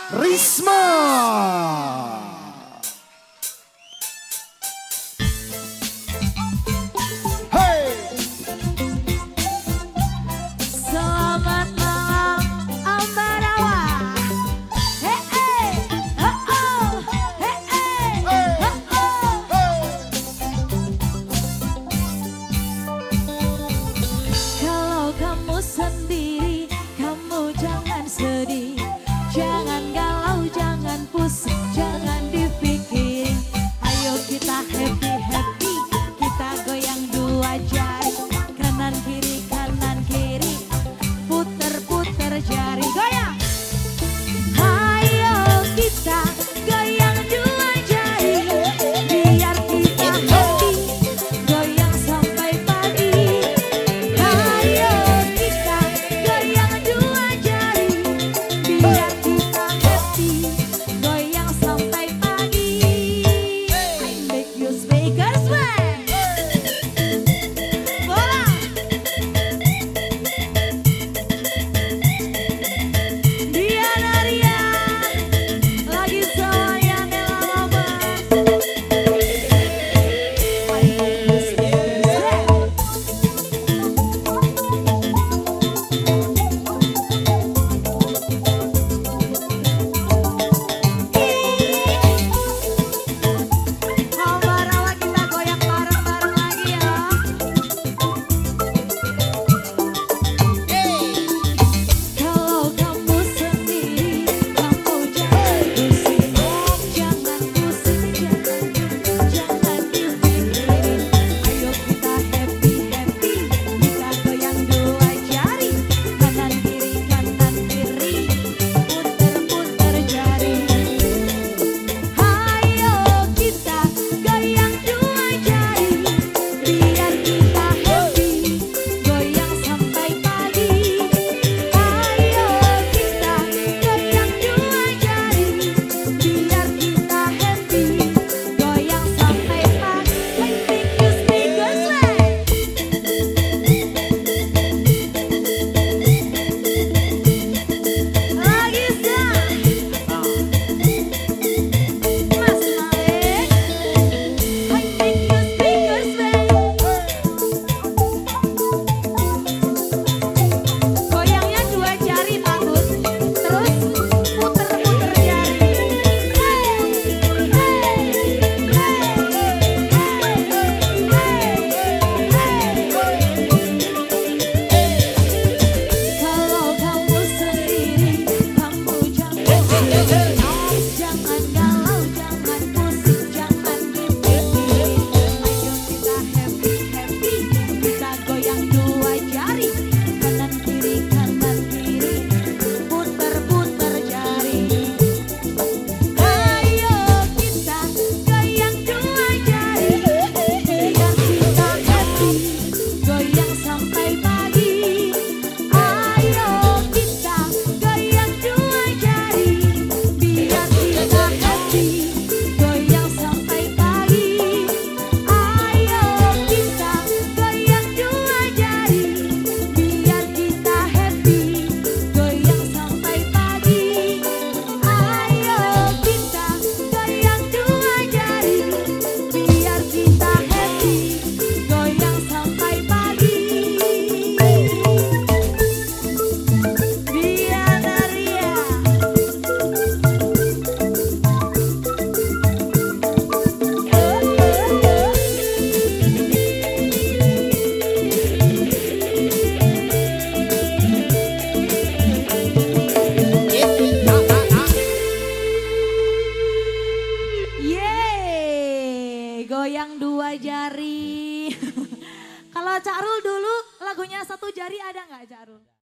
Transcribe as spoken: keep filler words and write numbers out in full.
Risma. Selamat malam Ambarawa. Hey, hey, oh, oh. Hey, hey, oh, oh. Kalau kamu sendiri, kamu jangan sedih, jangan galau, jangan pusing, jangan dipikirin. Ayo kita happy happy, kita goyang dua jari, kanan kiri kanan kiri, puter-puter jari, goyang. Ayo kita goyang dua jari, biar kita happy, goyang sampai pagi. Ayo kita goyang dua jari, biar kita happy, goyang sampai pagi. I make you speaker sway. Bola. Diana Ria lagi semuanya Nela Lobas. I make you speaker sway. Ambarawa kita goyang bareng-bareng lagi ya. Kalau kamu sendiri, kamu jangan pusing, jangan pusing, jangan jangan dipikirin. Ayo kita happy happy, kita goyang dua jari, kanan kiri kanan kiri, puter-puter jari. Ayo kita goyang dua jari, biar kita happy, goyang sampai pagi. Ayo kita goyang dua jari, biar kita happy, goyang sampai pagi. I think you speaker sway. Lagi sah. Mas Malik, I think you speaker sway. Goyangnya dua jari bagus, terus puter-puter jari. Hey, hey, hey, Kalau kamu sendiri, kamu jangan sedih, jangan galau, jangan pusing, jangan dipikirin. Ayo kita happy happy, kita goyang dua jari, kanan kiri kanan kiri, puter-puter jari. Ayo kita goyang dua jari, biar kita happy, goyang sampai pagi. Ayo kita goyang dua jari, biar kita happy, goyang sampai pagi. Ayo kita goyang dua jari, biar kita happy, goyang sampai pagi. Ayo kita goyang dua jari, biar kita happy, goyang sampai pagi. Diana Ria. Yeay, goyang dua jari. Kalau Cak Rul dulu lagunya satu jari ada nggak Cak Rul?